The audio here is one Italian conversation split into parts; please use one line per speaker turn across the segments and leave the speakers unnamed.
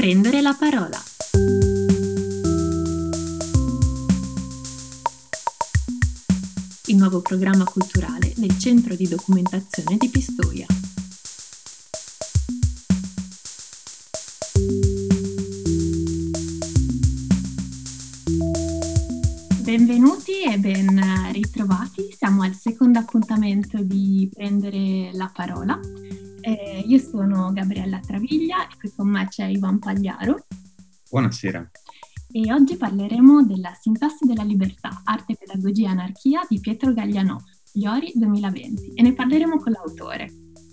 Prendere la parola. Il nuovo programma culturale del Centro di Documentazione di Pistoia. Benvenuti e ben ritrovati. Siamo al secondo appuntamento di Prendere la parola. Io sono Gabriella Travaglia e qui con me c'è Ivan Pagliaro.
Buonasera.
E oggi parleremo della Sintassi della libertà, arte, pedagogia e anarchia di Pietro Gaglianò, Liori 2020, e ne parleremo con l'autore.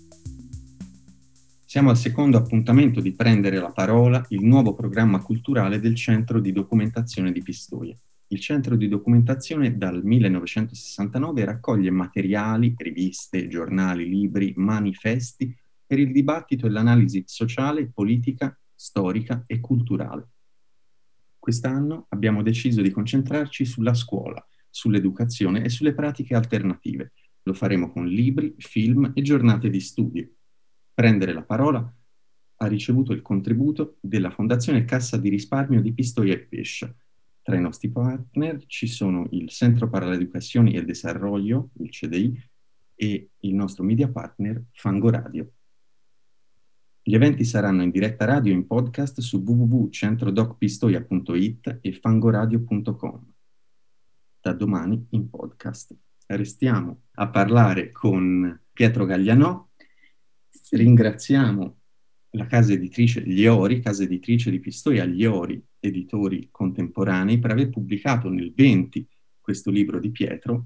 Siamo al secondo appuntamento di Prendere la parola, il nuovo programma culturale del Centro di Documentazione di Pistoia. Il Centro di Documentazione dal 1969 raccoglie materiali, riviste, giornali, libri, manifesti per il dibattito e l'analisi sociale, politica, storica e culturale. Quest'anno abbiamo deciso di concentrarci sulla scuola, sull'educazione e sulle pratiche alternative. Lo faremo con libri, film e giornate di studio. Prendere la parola ha ricevuto il contributo della Fondazione Cassa di Risparmio di Pistoia e Pescia. Tra i nostri partner ci sono il Centro para la Educación y el Desarrollo, il CDI, e il nostro media partner Fango Radio. Gli eventi saranno in diretta radio e in podcast su www.centrodocpistoia.it e fangoradio.com. Da domani in podcast. Restiamo a parlare con Pietro Gaglianò. Ringraziamo la casa editrice Liori, casa editrice di Pistoia, Liori, editori contemporanei, per aver pubblicato nel 20 questo libro di Pietro.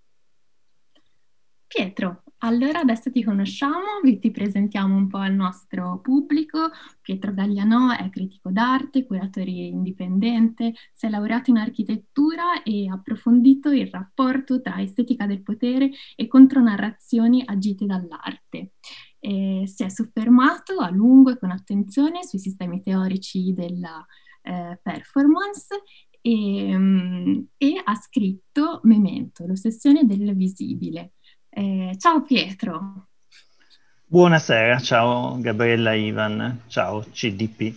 Pietro, allora adesso ti conosciamo, ti presentiamo un po' al nostro pubblico. Pietro Gaglianò è critico d'arte, curatore indipendente, si è laureato in architettura e ha approfondito il rapporto tra estetica del potere e contronarrazioni agite dall'arte. Si è soffermato a lungo e con attenzione sui sistemi teorici della performance e ha scritto Memento, l'ossessione del visibile. Ciao Pietro.
Buonasera, ciao Gabriella Ivan, ciao CDP.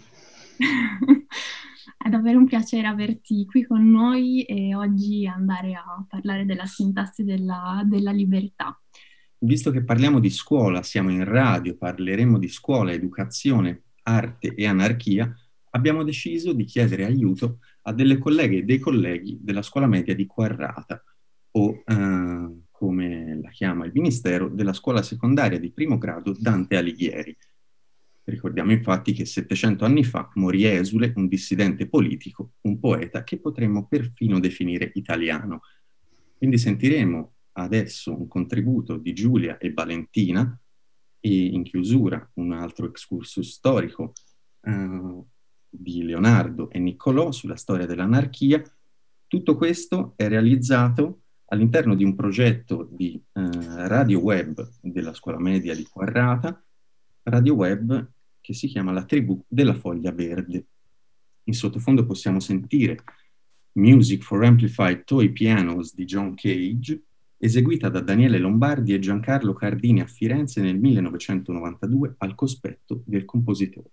È davvero un piacere averti qui con noi e oggi andare a parlare della sintassi della libertà.
Visto che parliamo di scuola, siamo in radio, parleremo di scuola, educazione, arte e anarchia, abbiamo deciso di chiedere aiuto a delle colleghe e dei colleghi della scuola media di Quarrata, o come la chiama il Ministero, della scuola secondaria di primo grado Dante Alighieri. Ricordiamo infatti che 700 anni fa morì esule un dissidente politico, un poeta che potremmo perfino definire italiano. Quindi sentiremo adesso un contributo di Giulia e Valentina e in chiusura un altro excursus storico di Leonardo e Niccolò sulla storia dell'anarchia. Tutto questo è realizzato all'interno di un progetto di radio web della scuola media di Quarrata, radio web che si chiama La Tribù della Foglia Verde. In sottofondo possiamo sentire Music for Amplified Toy Pianos di John Cage, eseguita da Daniele Lombardi e Giancarlo Cardini a Firenze nel 1992 al cospetto del compositore.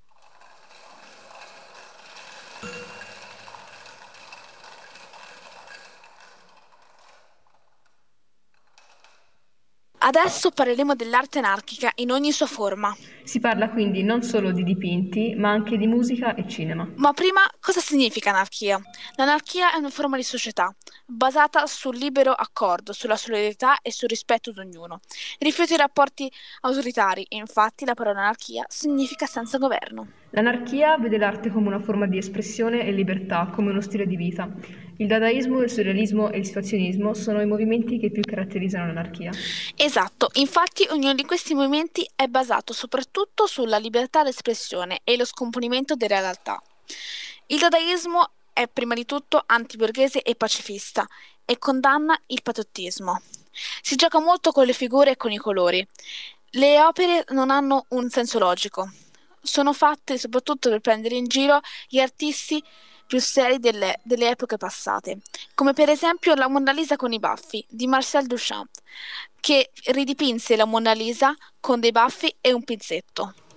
Adesso parleremo dell'arte anarchica in ogni sua forma.
Si parla quindi non solo di dipinti, ma anche di musica e cinema.
Ma prima, cosa significa anarchia? L'anarchia è una forma di società basata sul libero accordo, sulla solidarietà e sul rispetto di ognuno. Rifiuta i rapporti autoritari e infatti la parola anarchia significa senza governo.
L'anarchia vede l'arte come una forma di espressione e libertà, come uno stile di vita. Il dadaismo, il surrealismo e il situazionismo sono i movimenti che più caratterizzano l'anarchia.
Esatto, infatti ognuno di questi movimenti è basato soprattutto sulla libertà d'espressione e lo scomponimento della realtà. Il dadaismo è prima di tutto antiborghese e pacifista e condanna il patriottismo. Si gioca molto con le figure e con i colori. Le opere non hanno un senso logico. Sono fatte soprattutto per prendere in giro gli artisti più seri delle epoche passate, come per esempio la Monna Lisa con i baffi di Marcel Duchamp, che ridipinse la Monna Lisa con dei baffi e un pizzetto.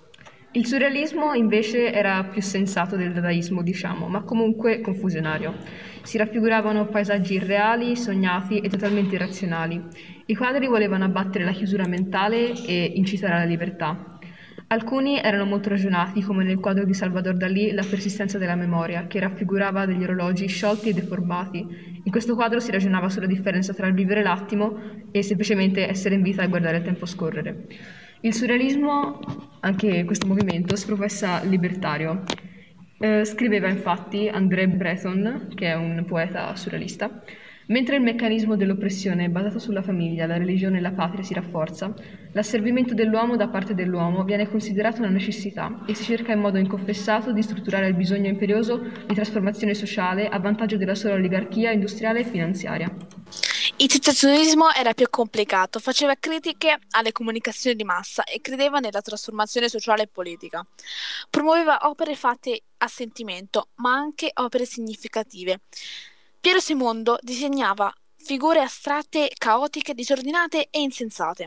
Il surrealismo invece era più sensato del dadaismo, diciamo, ma comunque confusionario. Si raffiguravano paesaggi irreali, sognati e totalmente irrazionali. I quadri volevano abbattere la chiusura mentale e incitare alla libertà. Alcuni erano molto ragionati, come nel quadro di Salvador Dalì La persistenza della memoria, che raffigurava degli orologi sciolti e deformati. In questo quadro si ragionava sulla differenza tra il vivere l'attimo e semplicemente essere in vita e guardare il tempo scorrere. Il surrealismo, anche questo movimento, si professa libertario. Scriveva infatti André Breton, che è un poeta surrealista: mentre il meccanismo dell'oppressione basato sulla famiglia, la religione e la patria si rafforza, l'asservimento dell'uomo da parte dell'uomo viene considerato una necessità e si cerca in modo inconfessato di strutturare il bisogno imperioso di trasformazione sociale a vantaggio della sola oligarchia industriale e finanziaria.
Il situazionismo era più complicato, faceva critiche alle comunicazioni di massa e credeva nella trasformazione sociale e politica. Promuoveva opere fatte a sentimento, ma anche opere significative. Piero Simondo disegnava figure astratte, caotiche, disordinate e insensate.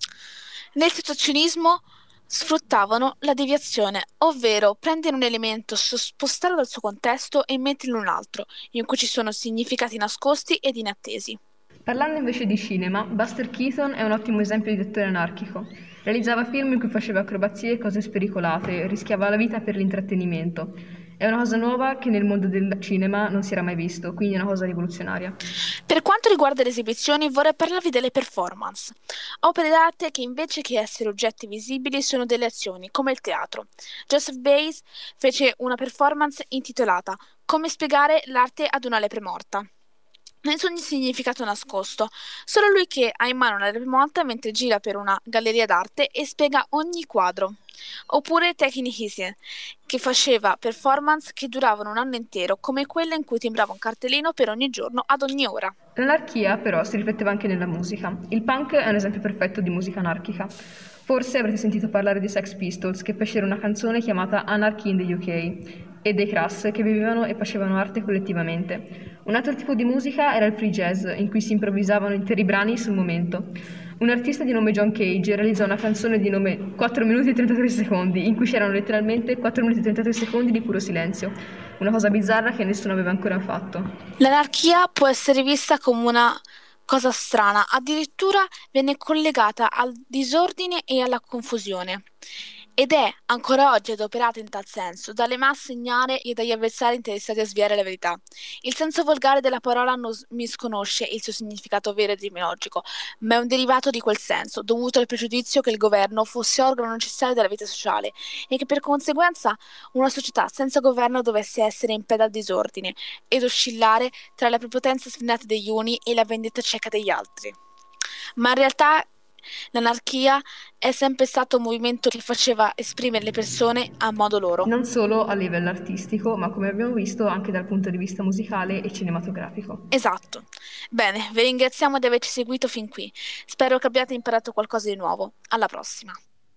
Nel situazionismo sfruttavano la deviazione, ovvero prendere un elemento, spostarlo dal suo contesto e metterlo in un altro, in cui ci sono significati nascosti ed inattesi.
Parlando invece di cinema, Buster Keaton è un ottimo esempio di attore anarchico. Realizzava film in cui faceva acrobazie e cose spericolate, rischiava la vita per l'intrattenimento. È una cosa nuova che nel mondo del cinema non si era mai visto, quindi è una cosa rivoluzionaria.
Per quanto riguarda le esibizioni, vorrei parlarvi delle performance, opere d'arte che invece che essere oggetti visibili sono delle azioni, come il teatro. Joseph Beuys fece una performance intitolata Come spiegare l'arte ad una lepre morta. Nessun significato nascosto, solo lui che ha in mano una lepre morta mentre gira per una galleria d'arte e spiega ogni quadro. Oppure Tekin Hsien, che faceva performance che duravano un anno intero, come quella in cui timbrava un cartellino per ogni giorno ad ogni ora.
L'anarchia però si rifletteva anche nella musica. Il punk è un esempio perfetto di musica anarchica. Forse avrete sentito parlare dei Sex Pistols, che fecero una canzone chiamata Anarchy in the UK, e dei Crass, che vivevano e facevano arte collettivamente. Un altro tipo di musica era il free jazz, in cui si improvvisavano interi brani sul momento. Un artista di nome John Cage realizzò una canzone di nome 4 minuti e 33 secondi, in cui c'erano letteralmente 4 minuti e 33 secondi di puro silenzio. Una cosa bizzarra che nessuno aveva ancora fatto.
L'anarchia può essere vista come una cosa strana, addirittura viene collegata al disordine e alla confusione. Ed è ancora oggi adoperata in tal senso dalle masse ignare e dagli avversari interessati a sviare la verità. Il senso volgare della parola non misconosce il suo significato vero ed etimologico, ma è un derivato di quel senso, dovuto al pregiudizio che il governo fosse organo necessario della vita sociale e che per conseguenza una società senza governo dovesse essere in preda al disordine ed oscillare tra la prepotenza sfrenata degli uni e la vendetta cieca degli altri. Ma in realtà l'anarchia è sempre stato un movimento che faceva esprimere le persone a modo loro.
Non solo a livello artistico, ma come abbiamo visto anche dal punto di vista musicale e cinematografico.
Esatto. Bene, vi ringraziamo di averci seguito fin qui. Spero che abbiate imparato qualcosa di nuovo. Alla prossima.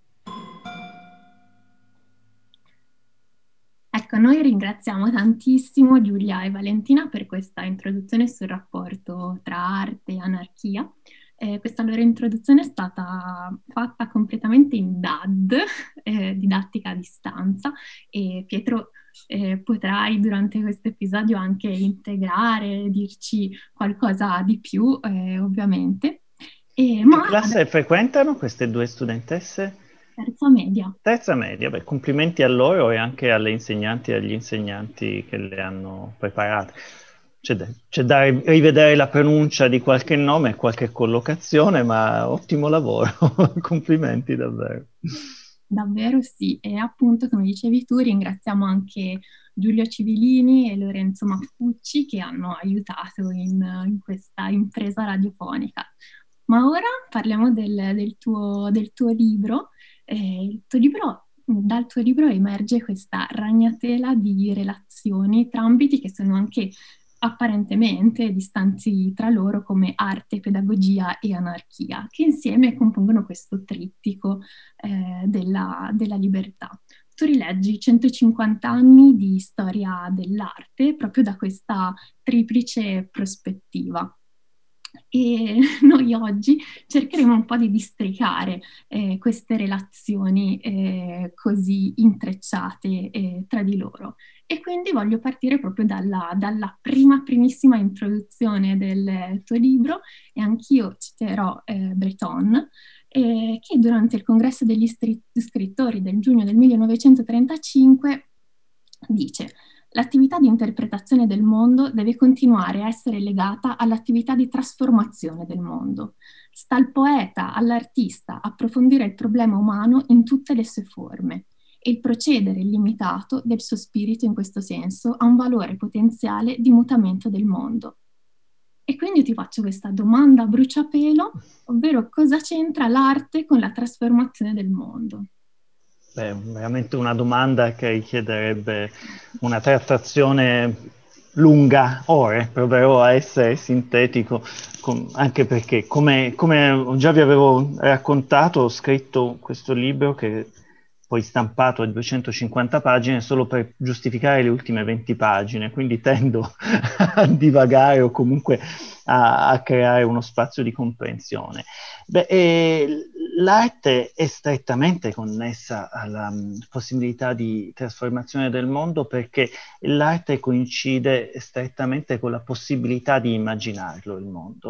Ecco, noi ringraziamo tantissimo Giulia e Valentina per questa introduzione sul rapporto tra arte e anarchia. Questa loro introduzione è stata fatta completamente in DAD, didattica a distanza, e Pietro potrai durante questo episodio anche integrare, dirci qualcosa di più, ovviamente.
Che classe frequentano queste due studentesse?
Terza media.
Terza media, beh, complimenti a loro e anche alle insegnanti e agli insegnanti che le hanno preparate. C'è da rivedere la pronuncia di qualche nome e qualche collocazione, ma ottimo lavoro, complimenti davvero.
Davvero sì, e appunto come dicevi tu ringraziamo anche Giulio Civilini e Lorenzo Maffucci che hanno aiutato in questa impresa radiofonica. Ma ora parliamo del tuo libro. Dal tuo libro emerge questa ragnatela di relazioni tra ambiti che sono anche apparentemente distanti tra loro, come arte, pedagogia e anarchia, che insieme compongono questo trittico della libertà. Tu rileggi 150 anni di storia dell'arte proprio da questa triplice prospettiva. E noi oggi cercheremo un po' di districare queste relazioni così intrecciate tra di loro. E quindi voglio partire proprio dalla primissima introduzione del tuo libro, e anch'io citerò Breton, che durante il congresso degli scrittori del giugno del 1935 dice: l'attività di interpretazione del mondo deve continuare a essere legata all'attività di trasformazione del mondo. Sta al poeta, all'artista, approfondire il problema umano in tutte le sue forme, e il procedere illimitato del suo spirito in questo senso ha un valore potenziale di mutamento del mondo. E quindi io ti faccio questa domanda a bruciapelo, ovvero cosa c'entra l'arte con la trasformazione del mondo?
Beh, veramente una domanda che richiederebbe una trattazione lunga, ore, proverò a essere sintetico, anche perché, come già vi avevo raccontato, ho scritto questo libro che poi stampato a 250 pagine solo per giustificare le ultime 20 pagine, quindi tendo a divagare o comunque a creare uno spazio di comprensione. L'arte è strettamente connessa alla possibilità di trasformazione del mondo, perché l'arte coincide strettamente con la possibilità di immaginarlo il mondo.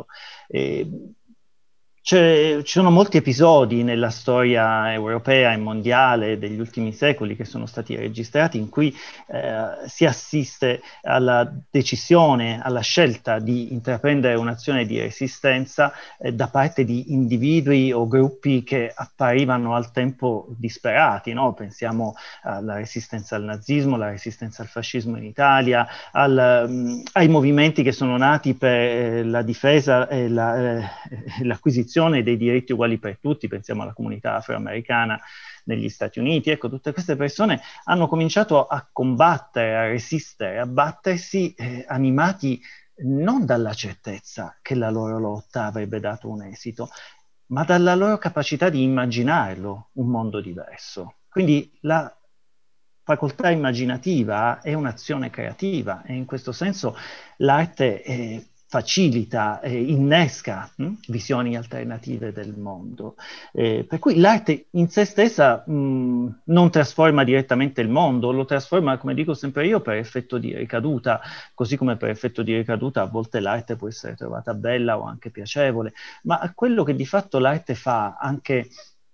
Ci sono molti episodi nella storia europea e mondiale degli ultimi secoli che sono stati registrati in cui si assiste alla decisione, alla scelta di intraprendere un'azione di resistenza da parte di individui o gruppi che apparivano al tempo disperati, no? Pensiamo alla resistenza al nazismo, alla resistenza al fascismo in Italia, ai movimenti che sono nati per la difesa e l'acquisizione dei diritti uguali per tutti, pensiamo alla comunità afroamericana negli Stati Uniti. Ecco, tutte queste persone hanno cominciato a combattere, a resistere, a battersi, animati non dalla certezza che la loro lotta avrebbe dato un esito, ma dalla loro capacità di immaginarlo un mondo diverso. Quindi la facoltà immaginativa è un'azione creativa, e in questo senso l'arte facilita, innesca visioni alternative del mondo. Per cui l'arte in sé stessa non trasforma direttamente il mondo, lo trasforma, come dico sempre io, per effetto di ricaduta, così come per effetto di ricaduta a volte l'arte può essere trovata bella o anche piacevole, ma quello che di fatto l'arte fa anche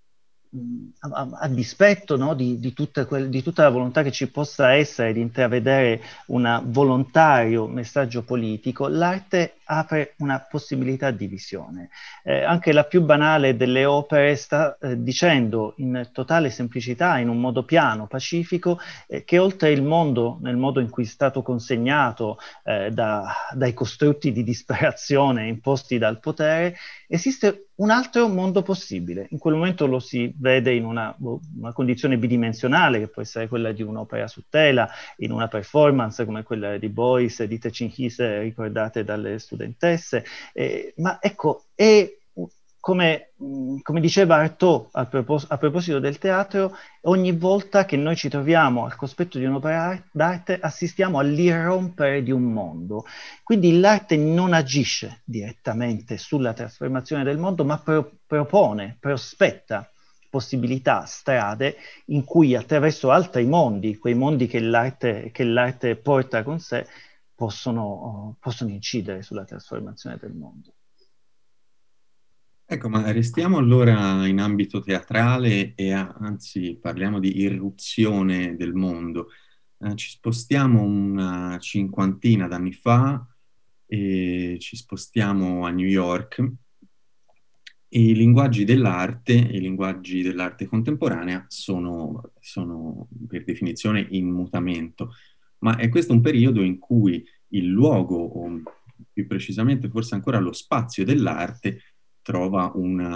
a dispetto, no, di tutta la volontà che ci possa essere di intravedere un volontario messaggio politico, l'arte apre una possibilità di visione. Anche la più banale delle opere sta dicendo in totale semplicità, in un modo piano, pacifico, che oltre il mondo, nel modo in cui è stato consegnato dai costrutti di disperazione imposti dal potere, esiste un altro mondo possibile. In quel momento lo si vede in una condizione bidimensionale, che può essere quella di un'opera su tela, in una performance come quella di Beuys e di Techinchise, ricordate dalle studentesse. Ma ecco, come diceva Artaud a proposito del teatro, ogni volta che noi ci troviamo al cospetto di un'opera d'arte assistiamo all'irrompere di un mondo. Quindi l'arte non agisce direttamente sulla trasformazione del mondo, ma propone, prospetta possibilità, strade in cui attraverso altri mondi, quei mondi che l'arte porta con sé, possono incidere sulla trasformazione del mondo.
Ecco, ma restiamo allora in ambito teatrale e anzi parliamo di irruzione del mondo. Ci spostiamo una cinquantina d'anni fa e ci spostiamo a New York, e i linguaggi dell'arte contemporanea sono per definizione in mutamento, ma è questo un periodo in cui il luogo, o più precisamente forse ancora lo spazio dell'arte, trova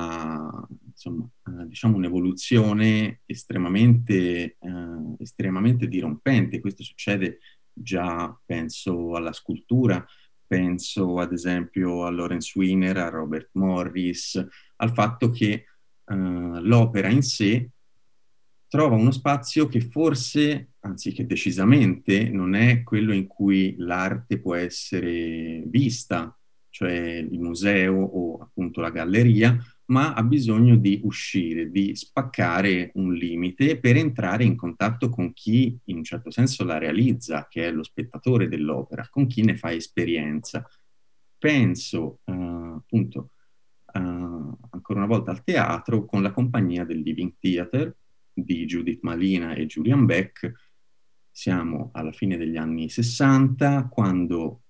diciamo un'evoluzione estremamente dirompente. Questo succede già, penso alla scultura, penso ad esempio a Lawrence Weiner, a Robert Morris, al fatto che l'opera in sé trova uno spazio che forse, anzi che decisamente, non è quello in cui l'arte può essere vista, cioè il museo o appunto la galleria, ma ha bisogno di uscire, di spaccare un limite per entrare in contatto con chi in un certo senso la realizza, che è lo spettatore dell'opera, con chi ne fa esperienza. Penso appunto ancora una volta al teatro con la compagnia del Living Theatre di Judith Malina e Julian Beck. Siamo alla fine degli anni 60, quando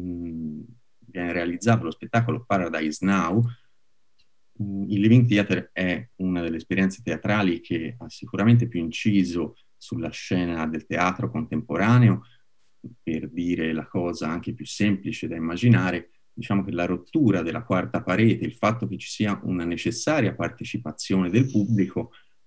viene realizzato lo spettacolo Paradise Now. Il Living Theatre è una delle esperienze teatrali che ha sicuramente più inciso sulla scena del teatro contemporaneo. Per dire la cosa anche più semplice da immaginare, diciamo che la rottura della quarta parete, il fatto che ci sia una necessaria partecipazione del pubblico,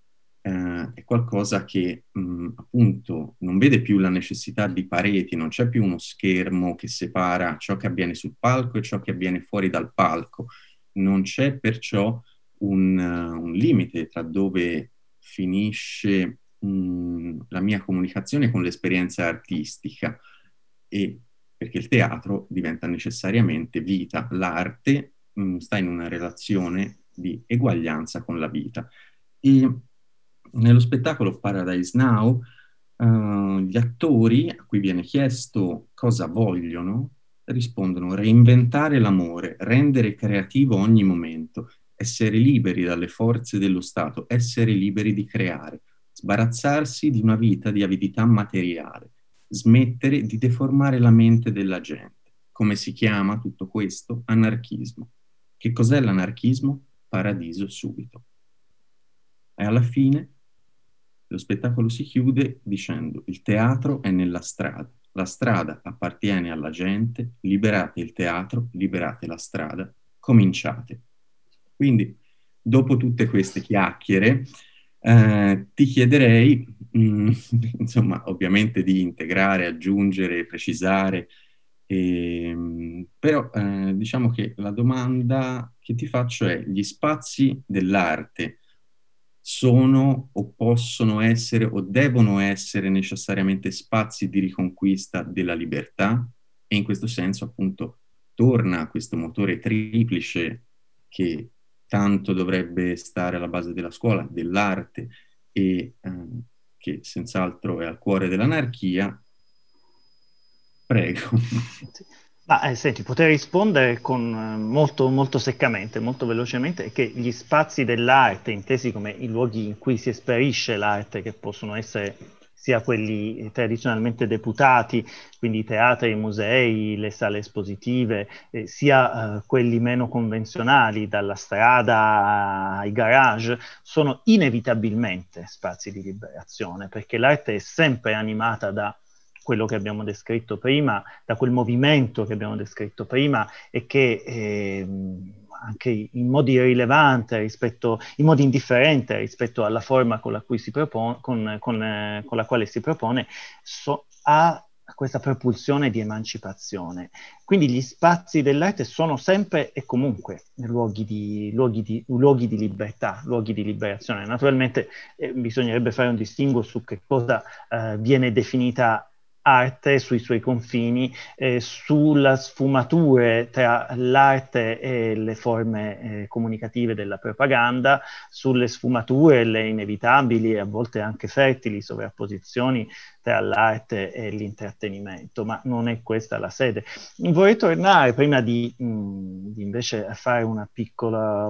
è qualcosa che appunto non vede più la necessità di pareti, non c'è più uno schermo che separa ciò che avviene sul palco e ciò che avviene fuori dal palco. Non c'è perciò un limite tra dove finisce la mia comunicazione con l'esperienza artistica, e perché il teatro diventa necessariamente vita. L'arte sta in una relazione di eguaglianza con la vita. E nello spettacolo Paradise Now, gli attori a cui viene chiesto cosa vogliono rispondono: reinventare l'amore, rendere creativo ogni momento, essere liberi dalle forze dello Stato, essere liberi di creare, sbarazzarsi di una vita di avidità materiale, smettere di deformare la mente della gente. Come si chiama tutto questo? Anarchismo. Che cos'è l'anarchismo? Paradiso subito. E alla fine lo spettacolo si chiude dicendo: il teatro è nella strada, la strada appartiene alla gente, liberate il teatro, liberate la strada, cominciate. Quindi, dopo tutte queste chiacchiere, ti chiederei, insomma, ovviamente di integrare, aggiungere, precisare, però diciamo che la domanda che ti faccio è: gli spazi dell'arte sono o possono essere o devono essere necessariamente spazi di riconquista della libertà? E in questo senso appunto torna questo motore triplice che tanto dovrebbe stare alla base della scuola, dell'arte, e che senz'altro è al cuore dell'anarchia. Prego.
Senti, potrei rispondere con molto, molto seccamente, molto velocemente, che gli spazi dell'arte, intesi come i luoghi in cui si esperisce l'arte, che possono essere sia quelli tradizionalmente deputati, quindi i teatri, i musei, le sale espositive, sia quelli meno convenzionali, dalla strada ai garage, sono inevitabilmente spazi di liberazione, perché l'arte è sempre animata da quello che abbiamo descritto prima, da quel movimento che abbiamo descritto prima, e che anche in modi rilevanti in modi indifferenti rispetto alla forma con la cui si propone, con la quale si propone, ha questa propulsione di emancipazione. Quindi gli spazi dell'arte sono sempre e comunque luoghi di libertà, luoghi di liberazione. Naturalmente bisognerebbe fare un distinguo su che cosa viene definita arte, sui suoi confini, sulla sfumature tra l'arte e le forme comunicative della propaganda, sulle sfumature, le inevitabili e a volte anche fertili sovrapposizioni tra l'arte e l'intrattenimento, ma non è questa la sede. Vorrei tornare, prima di invece fare una piccola,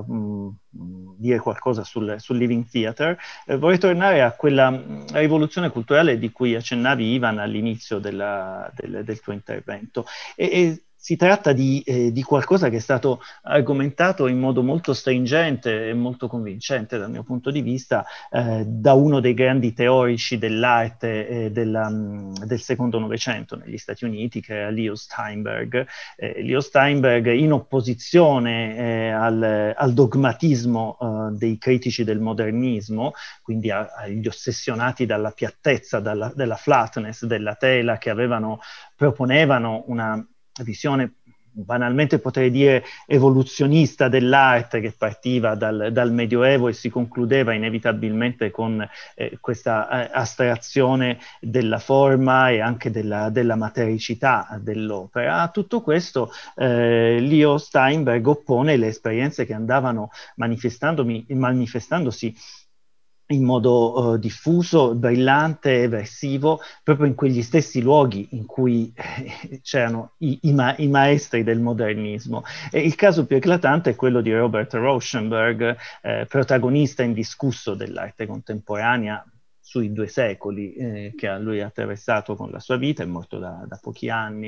dire qualcosa sul Living Theatre, vorrei tornare a quella rivoluzione culturale di cui accennavi, Ivan, all'inizio del tuo intervento. E si tratta di qualcosa che è stato argomentato in modo molto stringente e molto convincente dal mio punto di vista da uno dei grandi teorici dell'arte del secondo Novecento negli Stati Uniti, che era Leo Steinberg. Leo Steinberg, in opposizione al dogmatismo dei critici del modernismo, quindi agli ossessionati dalla piattezza, della flatness della tela, che proponevano una visione banalmente potrei dire evoluzionista dell'arte, che partiva dal Medioevo e si concludeva inevitabilmente con questa astrazione della forma e anche della matericità dell'opera. A tutto questo Leo Steinberg oppone le esperienze che andavano manifestandosi in modo diffuso, brillante, eversivo, proprio in quegli stessi luoghi in cui c'erano i maestri del modernismo. E il caso più eclatante è quello di Robert Rauschenberg, protagonista indiscusso dell'arte contemporanea sui 2 secoli che lui ha attraversato con la sua vita, è morto da pochi anni.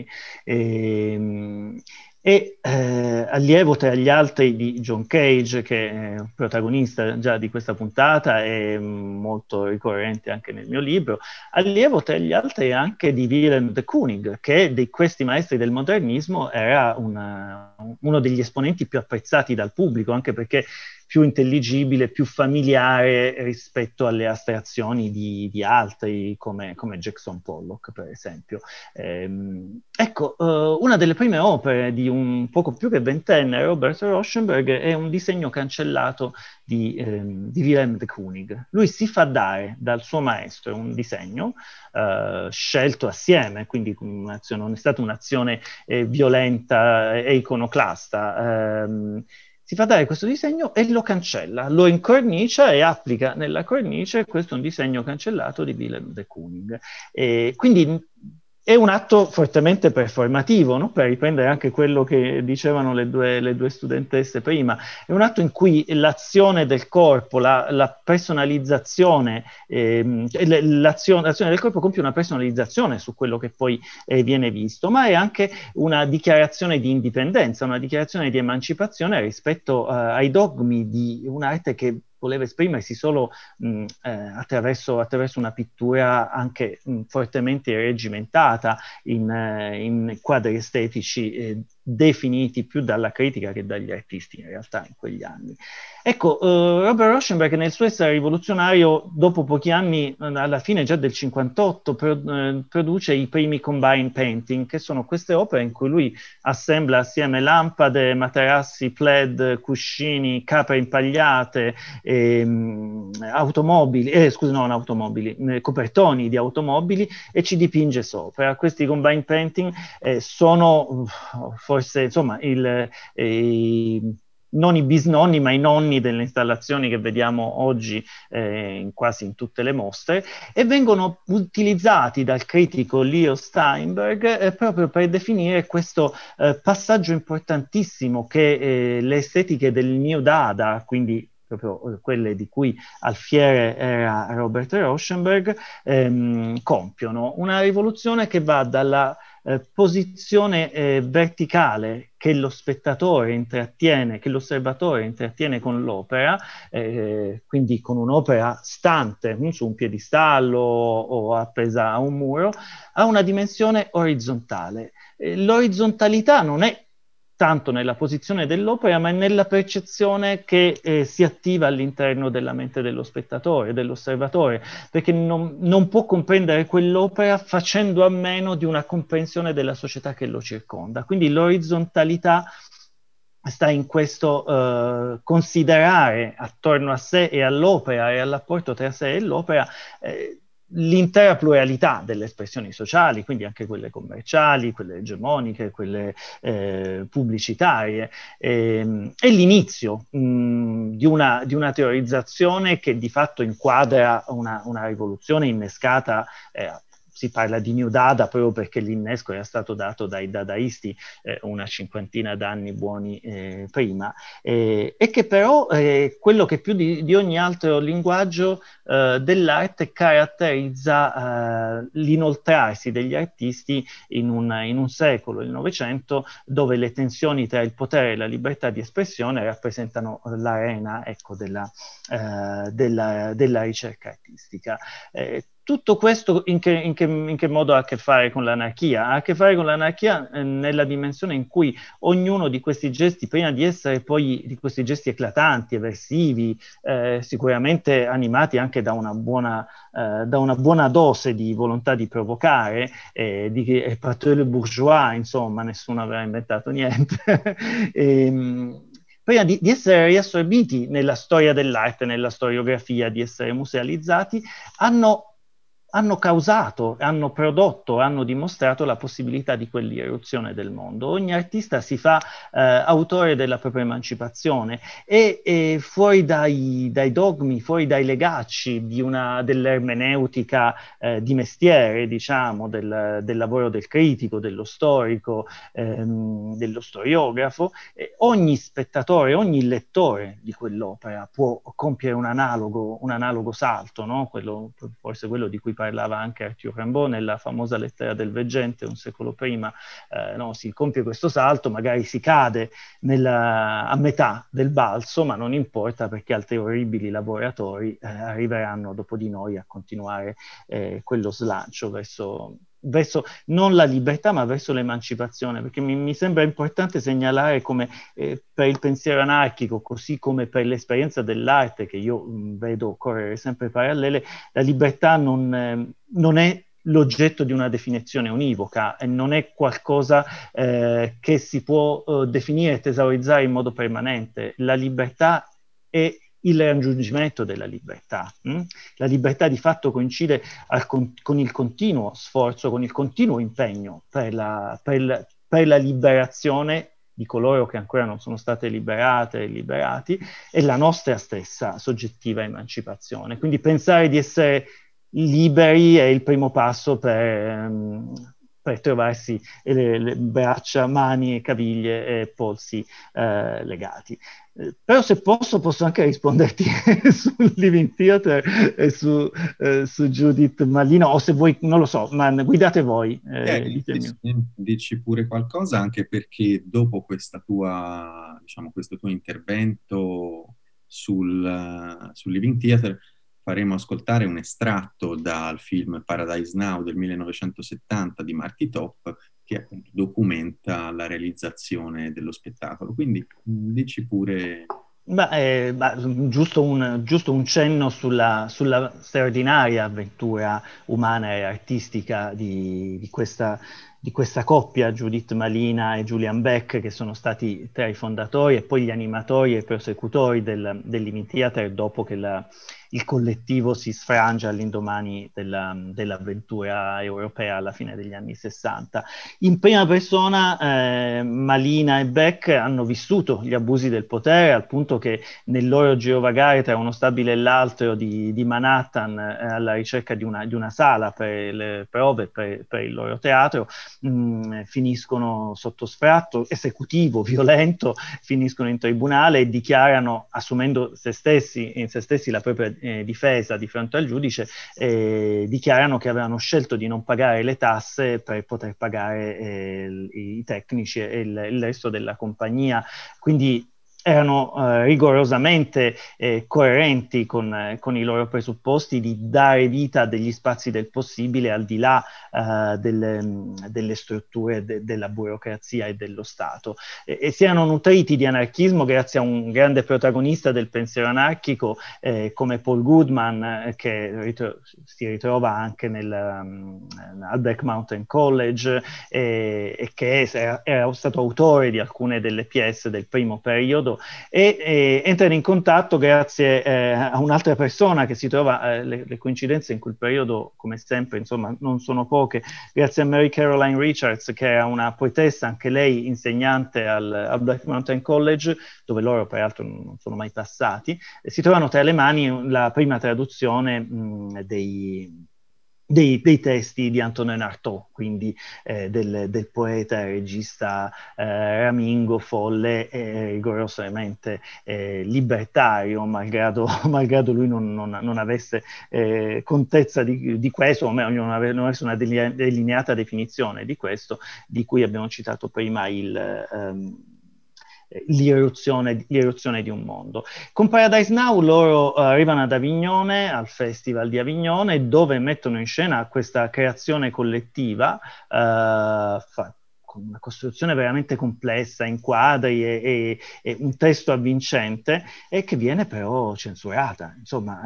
Allievo tra gli altri di John Cage, che è protagonista già di questa puntata e molto ricorrente anche nel mio libro, allievo tra gli altri anche di Willem de Kooning, che di questi maestri del modernismo era uno degli esponenti più apprezzati dal pubblico, anche perché più intelligibile, più familiare rispetto alle astrazioni di altri come Jackson Pollock, per esempio. Ecco, una delle prime opere di un poco più che ventenne Robert Rauschenberg è un disegno cancellato di Willem de Kooning. Lui si fa dare dal suo maestro un disegno scelto assieme, quindi non è stata un'azione violenta e iconoclasta. Si fa dare questo disegno e lo cancella, lo incornicia e applica nella cornice questo è un disegno cancellato di Willem de Kooning. Quindi è un atto fortemente performativo, no? Per riprendere anche quello che dicevano le due studentesse prima. È un atto in cui l'azione del corpo, la personalizzazione, l'azione del corpo compie una personalizzazione su quello che poi viene visto, ma è anche una dichiarazione di indipendenza, una dichiarazione di emancipazione rispetto ai dogmi di un'arte che voleva esprimersi solo attraverso una pittura anche fortemente reggimentata in quadri estetici definiti più dalla critica che dagli artisti in realtà in quegli anni. Ecco, Robert Rauschenberg nel suo essere rivoluzionario, dopo pochi anni, alla fine già del 58, produce i primi combine painting, che sono queste opere in cui lui assembla assieme lampade, materassi, plaid, cuscini, capre impagliate, copertoni di automobili e ci dipinge sopra. Questi combine painting sono forse, insomma, non i bisnonni, ma i nonni delle installazioni che vediamo oggi quasi in tutte le mostre, e vengono utilizzati dal critico Leo Steinberg proprio per definire questo passaggio importantissimo che le estetiche del New Dada, quindi proprio quelle di cui alfiere era Robert Rauschenberg, compiono. Una rivoluzione che va dalla posizione verticale che lo spettatore intrattiene, che l'osservatore intrattiene con l'opera, quindi con un'opera stante su un piedistallo o appesa a un muro, a una dimensione orizzontale. L'orizzontalità non è tanto nella posizione dell'opera, ma nella percezione che si attiva all'interno della mente dello spettatore, dell'osservatore, perché non può comprendere quell'opera facendo a meno di una comprensione della società che lo circonda. Quindi l'orizzontalità sta in questo considerare attorno a sé e all'opera e all'apporto tra sé e l'opera l'intera pluralità delle espressioni sociali, quindi anche quelle commerciali, quelle egemoniche, quelle pubblicitarie, e l'inizio di una teorizzazione che di fatto inquadra una rivoluzione innescata. Si parla di New Dada proprio perché l'innesco era stato dato dai dadaisti una cinquantina d'anni buoni prima, e che però quello che più di ogni altro linguaggio dell'arte caratterizza l'inoltrarsi degli artisti in un secolo, il Novecento, dove le tensioni tra il potere e la libertà di espressione rappresentano l'arena, ecco, della ricerca artistica. tutto questo in che modo ha a che fare con l'anarchia? Ha a che fare con l'anarchia nella dimensione in cui ognuno di questi gesti, prima di essere poi di questi gesti eclatanti, eversivi, sicuramente animati anche da una buona dose di volontà di provocare, di patrouille bourgeois, insomma, nessuno aveva inventato niente, prima di essere riassorbiti nella storia dell'arte, nella storiografia, di essere musealizzati, hanno causato, hanno prodotto, hanno dimostrato la possibilità di quell'irruzione del mondo. Ogni artista si fa autore della propria emancipazione e fuori dai dogmi, fuori dai legacci dell'ermeneutica di mestiere, diciamo, del lavoro del critico, dello storico, dello storiografo, ogni spettatore, ogni lettore di quell'opera può compiere un analogo salto, no? Forse quello di cui parlava anche Arthur Rimbaud nella famosa Lettera del Veggente un secolo prima, no? Si compie questo salto, magari si cade a metà del balzo, ma non importa perché altri orribili lavoratori arriveranno dopo di noi a continuare quello slancio verso non la libertà, ma verso l'emancipazione, perché mi sembra importante segnalare come per il pensiero anarchico, così come per l'esperienza dell'arte, che io vedo correre sempre parallele, la libertà non è l'oggetto di una definizione univoca e non è qualcosa che si può definire e tesaurizzare in modo permanente. La libertà è il raggiungimento della libertà. La libertà di fatto coincide con il continuo sforzo, con il continuo impegno per la liberazione di coloro che ancora non sono state liberate e liberati, e la nostra stessa soggettiva emancipazione. Quindi pensare di essere liberi è il primo passo per trovarsi le braccia, mani e caviglie e polsi legati. Però se posso anche risponderti sul Living Theatre e su Judith Malina, o se vuoi, non lo so, ma guidate voi.
Dici pure qualcosa, anche perché dopo questa diciamo, questo tuo intervento sul Living Theatre faremo ascoltare un estratto dal film Paradise Now del 1970 di Marty Topp, che appunto documenta la realizzazione dello spettacolo. Quindi dici pure...
Giusto un cenno sulla straordinaria avventura umana e artistica di questa coppia, Judith Malina e Julian Beck, che sono stati tra i fondatori e poi gli animatori e prosecutori del Living Theatre dopo che il collettivo si sfrangia all'indomani dell'avventura europea alla fine degli anni 60. In prima persona Malina e Beck hanno vissuto gli abusi del potere, al punto che nel loro girovagare tra uno stabile e l'altro di Manhattan, alla ricerca di una sala per le prove per il loro teatro, finiscono sotto sfratto esecutivo, violento, finiscono in tribunale e dichiarano, assumendo in se stessi la propria difesa di fronte al giudice, dichiarano che avevano scelto di non pagare le tasse per poter pagare i tecnici e il resto della compagnia. Quindi erano rigorosamente coerenti con i loro presupposti di dare vita a degli spazi del possibile al di là delle strutture della burocrazia e dello Stato. E si erano nutriti di anarchismo grazie a un grande protagonista del pensiero anarchico come Paul Goodman, che si ritrova anche al Black Mountain College e che era stato autore di alcune delle pièce del primo periodo, e entrano in contatto grazie a un'altra persona che si trova, le coincidenze in quel periodo, come sempre, insomma, non sono poche, grazie a Mary Caroline Richards, che era una poetessa, anche lei insegnante al Black Mountain College, dove loro peraltro non sono mai passati, e si trovano tra le mani la prima traduzione dei testi di Antonin Artaud, quindi del poeta e regista ramingo, folle e rigorosamente libertario, malgrado lui non avesse contezza di questo, o meglio non avesse una delineata definizione di questo, di cui abbiamo citato prima l'irruzione di un mondo. Con Paradise Now loro arrivano ad Avignone, al Festival di Avignone, dove mettono in scena questa creazione collettiva, con una costruzione veramente complessa, in quadri e un testo avvincente, e che viene però censurata. Insomma,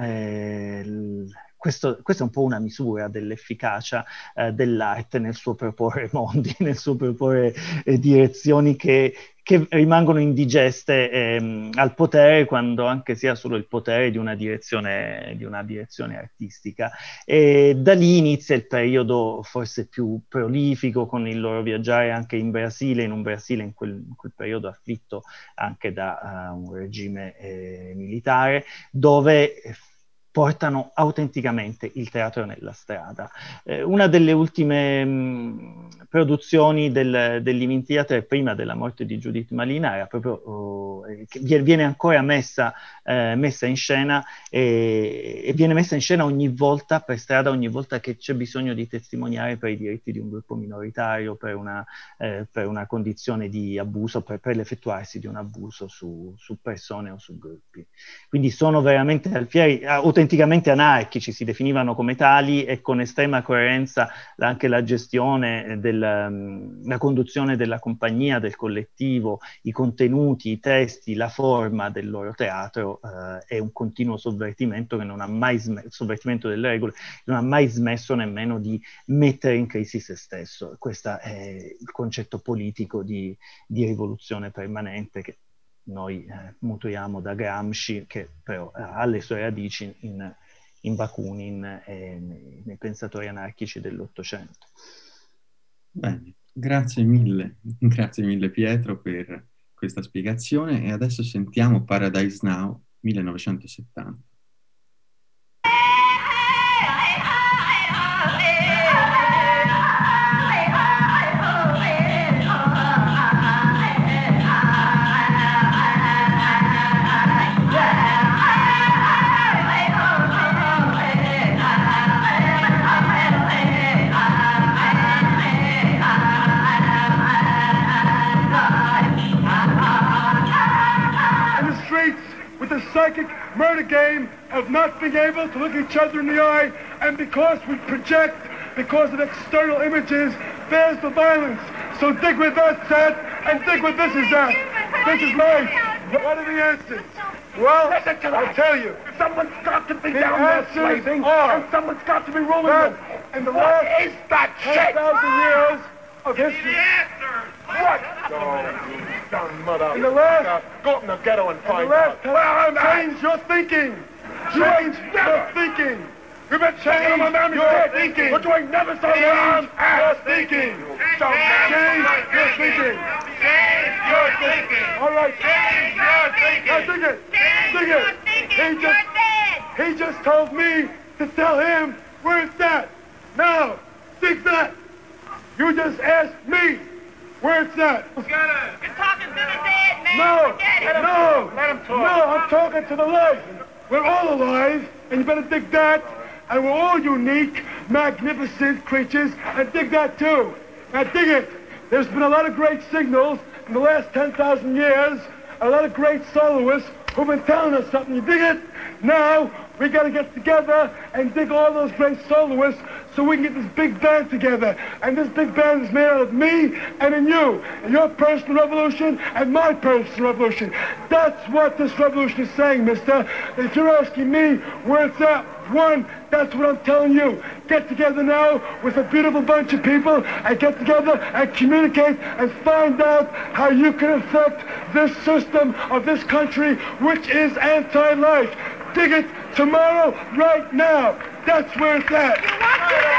questo è un po' una misura dell'efficacia dell'arte nel suo proporre mondi, nel suo proporre direzioni che rimangono indigeste al potere, quando anche sia solo il potere di una direzione artistica. E da lì inizia il periodo forse più prolifico, con il loro viaggiare anche in Brasile, in quel periodo afflitto anche da un regime militare, dove portano autenticamente il teatro nella strada. Una delle ultime produzioni del Living Theatre, prima della morte di Judith Malina, era proprio che viene ancora messa in scena, e viene messa in scena ogni volta per strada, ogni volta che c'è bisogno di testimoniare per i diritti di un gruppo minoritario, per una condizione di abuso, per l'effettuarsi di un abuso su persone o su gruppi. Quindi sono veramente alfieri, autenticamente anarchici, si definivano come tali, e con estrema coerenza anche la gestione la conduzione della compagnia, del collettivo, i contenuti, i testi, la forma del loro teatro è un continuo sovvertimento che non ha mai sovvertimento delle regole, non ha mai smesso nemmeno di mettere in crisi se stesso. Questo è il concetto politico di rivoluzione permanente che noi muturiamo da Gramsci, che però ha le sue radici in Bakunin e nei pensatori anarchici dell'Ottocento.
Bene, grazie mille Pietro per questa spiegazione, e adesso sentiamo Paradise Now 1970.
The psychic murder game of not being able to look each other in the eye, and because we project, because of external images, there's the violence. So dig with that, Seth, and dig with this is that. This is life. What are the answers? Well, I'll tell you.
Someone's got to be down there slaving, and someone's got to be ruling them.
In the last
is that shit?
10,000 years of history.
What?
In the last,
go up in the ghetto and find
out.
Well,
change your thinking. Change your thinking.
You been changing my man
your thinking.
But you ain't never saw
Change your thinking. Change your thinking.
Change your thinking.
All right.
Change your thinking.
Now dig it. Dig it. He just told me to tell him where it's at. Now, dig that. You just asked me where it's at.
You're talking to the dead man.
No,
Let him talk.
no, I'm talking to the life. We're all alive, and you better dig that. And we're all unique, magnificent creatures, and dig that too. Now dig it. There's been a lot of great signals in the last 10,000 years, a lot of great soloists who've been telling us something. You dig it? Now, we got to get together and dig all those great soloists so we can get this big band together. And this big band is made out of me and in you. And your personal revolution and my personal revolution. That's what this revolution is saying, mister. If you're asking me where it's at, one, that's what I'm telling you. Get together now with a beautiful bunch of people and get together and communicate and find out how you can affect this system of this country, which is anti-life. Dig it tomorrow, right now. That's where it's at.